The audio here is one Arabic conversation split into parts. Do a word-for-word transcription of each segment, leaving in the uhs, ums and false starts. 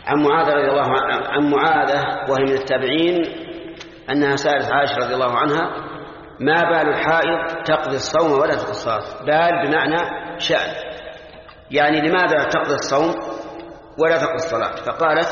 عن معاذ رضي الله عنه عن معاذة وهي من التابعين أنها سألت عائشة رضي الله عنها: ما بال الحائض تقضي الصوم ولا تقضي الصلاة؟ بال بمعنى شأن، يعني لماذا تقضي الصوم ولا تقضي الصلاة؟ فقالت: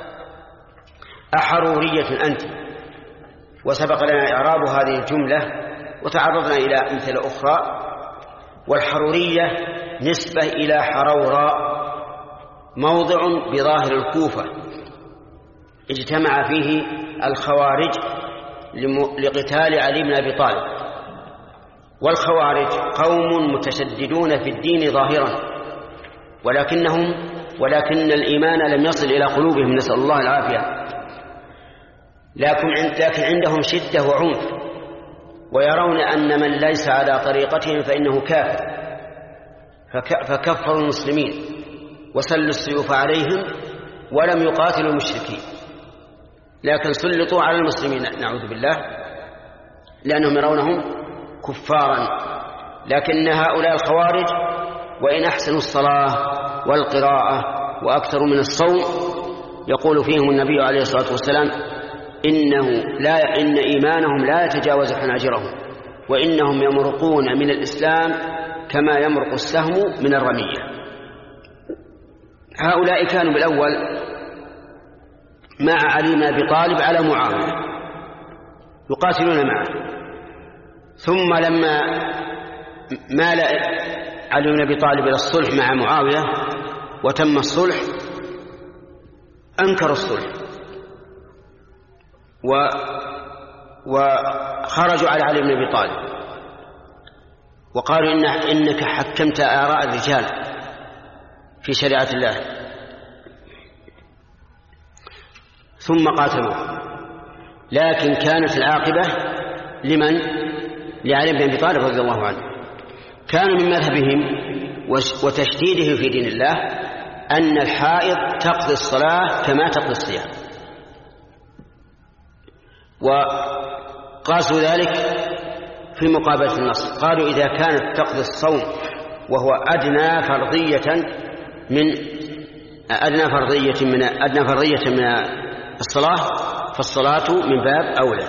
أحرورية أنت؟ وسبق لنا إعراب هذه الجملة وتعرضنا إلى أمثلة أخرى. والحرورية نسبة إلى حروراء، موضع بظاهر الكوفة اجتمع فيه الخوارج لقتال علي بن أبي طالب. والخوارج قوم متشددون في الدين ظاهرا، ولكنهم ولكن الإيمان لم يصل إلى قلوبهم، نسأل الله العافية. لكن عندهم شدة وعنف، ويرون أن من ليس على طريقتهم فإنه كافر، فكفروا المسلمين وسلوا السيوف عليهم ولم يقاتلوا المشركين، لكن سلطوا على المسلمين نعوذ بالله لأنهم يرونهم كفارا. لكن هؤلاء الخوارج وإن أحسنوا الصلاة والقراءة وأكثروا من الصوم، يقول فيهم النبي عليه الصلاة والسلام: إنه لا إن إيمانهم لا يتجاوز حناجرهم، وإنهم يمرقون من الإسلام كما يمرق السهم من الرمية. هؤلاء كانوا بالأول مع علي بن أبي طالب على معاوية يقاتلون معه، ثم لما مال علي بن أبي طالب إلى الصلح مع معاوية وتم الصلح أنكروا الصلح و وخرجوا على علي بن أبي طالب وقالوا إن إنك حكمت آراء الرجال في شريعة الله، ثم قاتلوا. لكن كانت العاقبة لمن؟ لعلي بن أبي طالب رضي الله عنه. كانوا من مذهبهم وتشديده في دين الله أن الحائض تقضي الصلاة كما تقضي الصيام، وقاسوا ذلك في مقابلة النص. قالوا إذا كانت تقضي الصوم وهو أدنى فرضية من أدنى فرضية من أدنى فرضية من الصلاة، فالصلاة من باب أولى.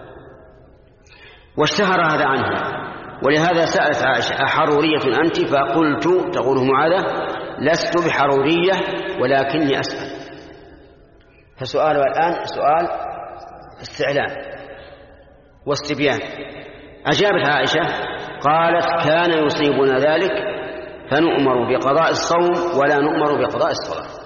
واشتهر هذا عنه، ولهذا سألت عائشة: أحرورية أنت؟ فقلت، تقول معاذة: لست بحرورية ولكني أسأل. فسؤالها الآن سؤال استعلام واستبيان. أجابت عائشة قالت: كان يصيبنا ذلك فنؤمر بقضاء الصوم ولا نؤمر بقضاء الصلاة.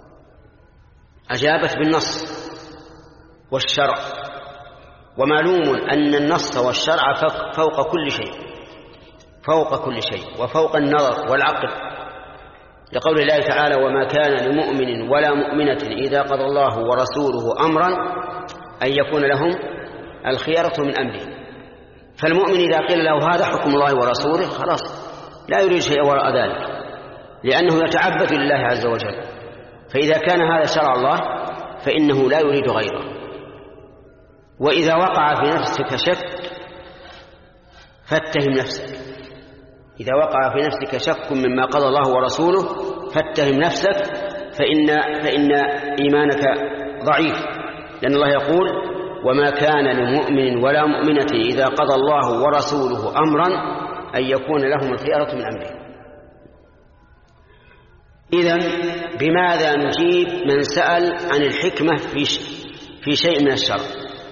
أجابت بالنص والشرع، ومعلوم أن النص والشرع فوق كل شيء، فوق كل شيء وفوق النظر والعقل، لقول الله تعالى: وما كان لمؤمن ولا مؤمنة إذا قضى الله ورسوله أمرا أن يكون لهم الخيرة من أمره. فالمؤمن إذا قيل له هذا حكم الله ورسوله خلاص لا يريد شيء وراء ذلك، لأنه يتعبد لله عز وجل. فإذا كان هذا شرع الله فإنه لا يريد غيره. وإذا وقع في نفسك شك فاتهم نفسك، إذا وقع في نفسك شك مما قضى الله ورسوله فاتهم نفسك، فإن, فإن إيمانك ضعيف، لأن الله يقول: وما كان لمؤمن ولا مؤمنة إذا قضى الله ورسوله أمرا أن يكون لهم الخيرة من أمره. إذن بماذا نجيب من سأل عن الحكمة في في شيء من الشرع؟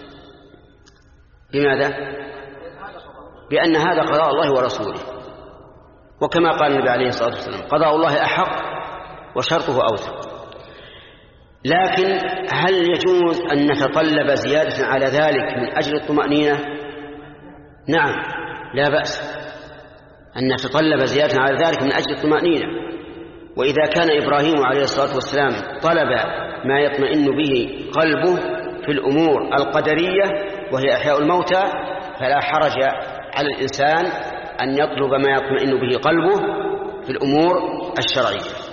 بماذا؟ بأن هذا قضاء الله ورسوله، وكما قال النبي عليه الصلاة والسلام: قضاء الله أحق وشرطه أوثق. لكن هل يجوز أن نتطلب زيادة على ذلك من أجل الطمأنينة؟ نعم، لا بأس أن نتطلب زيادة على ذلك من أجل الطمأنينة. وإذا كان إبراهيم عليه الصلاة والسلام طلب ما يطمئن به قلبه في الأمور القدرية وهي إحياء الموتى، فلا حرج على الإنسان أن يطلب ما يطمئن به قلبه في الأمور الشرعية.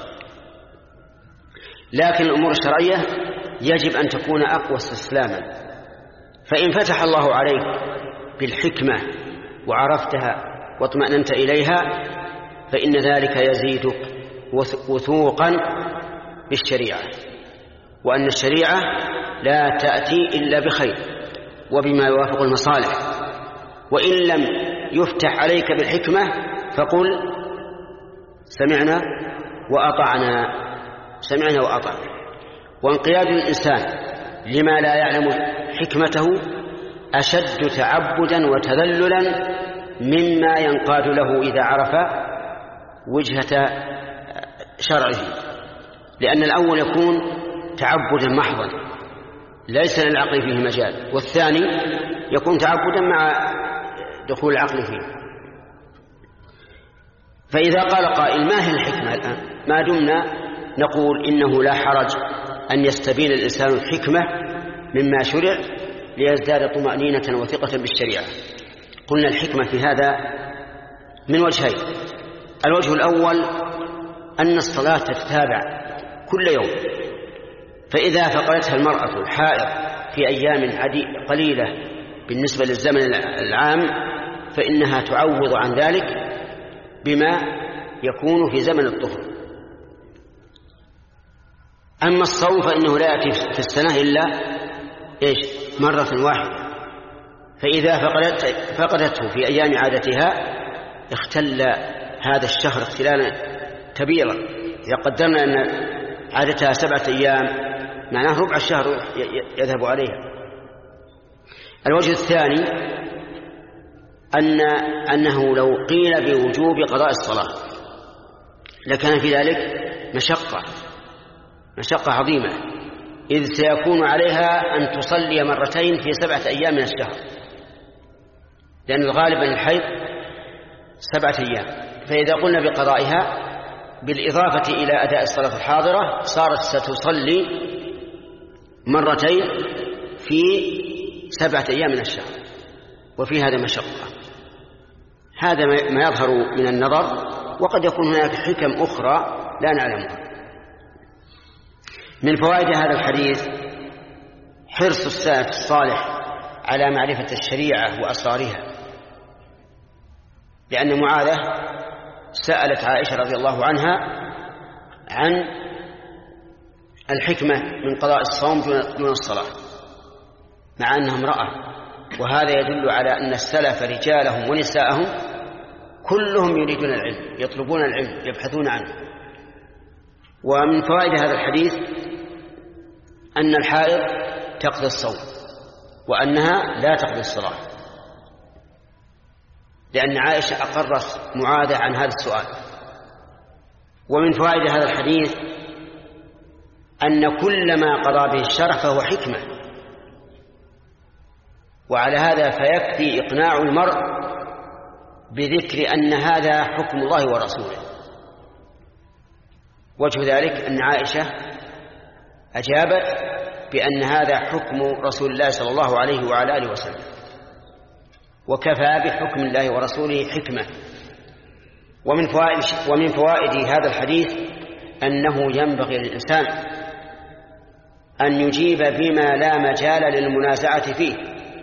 لكن الأمور الشرعية يجب أن تكون أقوى استسلاما، فإن فتح الله عليك بالحكمة وعرفتها واطمأننت إليها فإن ذلك يزيدك وثوقا بالشريعة. وأن الشريعة لا تأتي إلا بخير وبما يوافق المصالح، وإن لم يفتح عليك بالحكمة فقل سمعنا وأطعنا، سمعنا وأطعنا. وانقياد الإنسان لما لا يعلم حكمته أشد تعبدا وتذللا مما ينقاد له إذا عرف وجهة شرعه، لأن الأول يكون تعبدا محضا ليس للعقل فيه مجال، والثاني يكون تعبدا مع دخول العقل فيه. فإذا قال قائل ما هي الحكمة الآن؟ ما دمنا نقول إنه لا حرج أن يستبين الإنسان الحكمة مما شرع ليزداد طمأنينة وثقة بالشريعة. قلنا الحكمة في هذا من وجهين: الوجه الأول أن الصلاة تتابع كل يوم، فإذا فقدتها المرأة الحائض في أيام قليلة بالنسبة للزمن العام فإنها تعوض عن ذلك بما يكون في زمن الطهر. أما الصوم فإنه لا يأتي في السنة إلا إيش؟ مرة واحدة، فإذا فقدت فقدته في أيام عادتها اختل هذا الشهر اختلالا كبيرا. إذا قدرنا أن عادتها سبعة أيام معناه ربع الشهر يذهب عليها. الوجه الثاني أن أنه لو قيل بوجوب قضاء الصلاة لكان في ذلك مشقة مشقة عظيمة، إذ سيكون عليها أن تصلي مرتين في سبعة أيام من الشهر، لأن الغالب أن الحيض سبعة أيام. فإذا قلنا بقضائها بالإضافة إلى أداء الصلاة الحاضرة صارت ستصلي مرتين في سبعة أيام من الشهر، وفي هذا مشقة. هذا ما يظهر من النظر، وقد يكون هناك حكم أخرى لا نعلمها. من فوائد هذا الحديث حرص السلف الصالح على معرفة الشريعة وأسرارها، لأن معاذة سألت عائشة رضي الله عنها عن الحكمة من قضاء الصوم دون الصلاة مع أنها امرأة، وهذا يدل على أن السلف رجالهم ونساءهم كلهم يريدون العلم، يطلبون العلم، يبحثون عنه. ومن فوائد هذا الحديث أن الحائض تقضي الصوم وأنها لا تقضي الصلاة، لأن عائشة أقرت معاذة عن هذا السؤال. ومن فوائد هذا الحديث أن كل ما قضى به الشرع فهو حكمة، وعلى هذا فيكفي إقناع المرء بذكر أن هذا حكم الله ورسوله. وجه ذلك أن عائشة أجابت بأن هذا حكم رسول الله صلى الله عليه وعلى آله وسلم، وكفى بحكم الله ورسوله حكمة. ومن فوائد, ومن فوائد هذا الحديث أنه ينبغي للإنسان أن يجيب بما لا مجال للمنازعة فيه،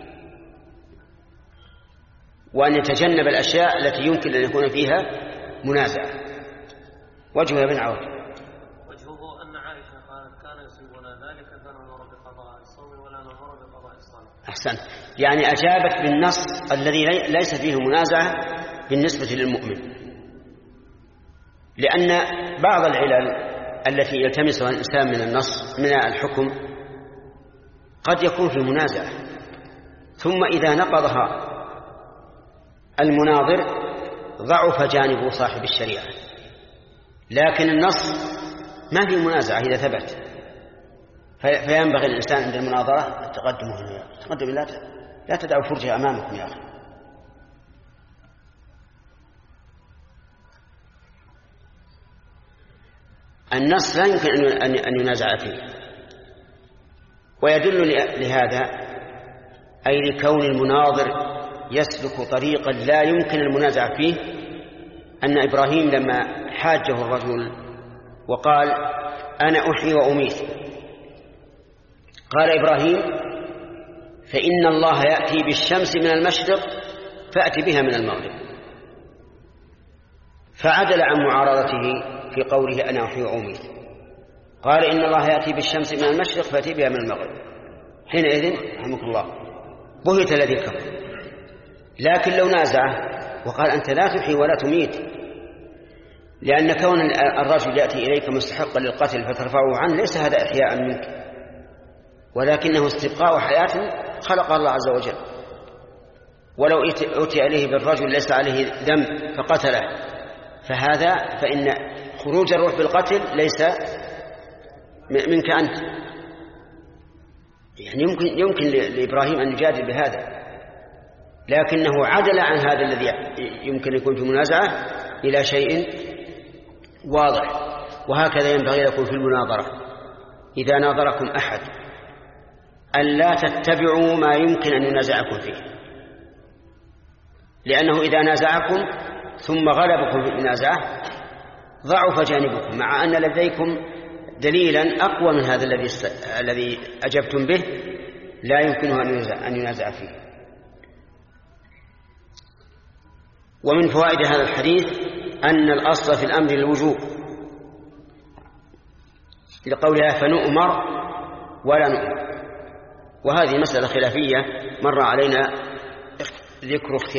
وأن يتجنب الأشياء التي يمكن أن يكون فيها منازعة. وجهه يا بن عوف وجهه أن عائشة قالت كان يصيبنا ذلك فنمر بقضاء الصوم ولا نمر بقضاء الصلاة. أحسن، يعني أجابت بالنص الذي ليس فيه منازعة بالنسبة للمؤمن، لأن بعض العلل التي يلتمسها الإنسان من النص من الحكم قد يكون في منازعة، ثم إذا نقضها المناظر ضعف جانب صاحب الشريعة، لكن النص ما في منازعة إذا ثبت، فينبغي الإنسان عند المناظرة التقدم هنا تقدم، لا لا تدعوا فرجة أمامكم يا أخي. النص لا يمكن أن ينازع فيه. ويدل لهذا أي لكون المناظر يسلك طريقا لا يمكن المنازع فيه أن إبراهيم لما حاجه الرجل وقال أنا أحيي وأميت، قال إبراهيم فإن الله يأتي بالشمس من المشرق فأتي بها من المغرب، فعدل عن معارضته في قوله أنا أحيي وأميت، قال إن الله يأتي بالشمس من المشرق فأتي بها من المغرب، حينئذ رحمك الله بهت الذي كفر. لكن لو نازعه وقال أنت لا تحيي ولا تميت، لأن كون الرجل يأتي إليك مستحقا للقتل فترفعه عنه ليس هذا إحياء منك، ولكنه استبقاء حياة خلق الله عز وجل. ولو أتي إليه بالرجل ليس عليه ذنب فقتله، فهذا فإن خروج الروح بالقتل ليس منك أنت. يعني يمكن, يمكن لإبراهيم أن يجادل بهذا، لكنه عدل عن هذا الذي يمكن يكون في منازعة إلى شيء واضح. وهكذا ينبغي لكم في المناظرة إذا ناظركم أحد أن لا تتبعوا ما يمكن أن ينازعكم فيه، لأنه إذا نازعكم ثم غلبكم في المنازعة ضعف جانبكم، مع أن لديكم دليلا أقوى من هذا الذي الذي أجبتم به لا يمكنه أن ينازع فيه. ومن فوائد هذا الحديث أن الأصل في الأمر الوجوب، لقولها فنؤمر ولا نؤمر، وهذه مسألة خلافية مر علينا ذكر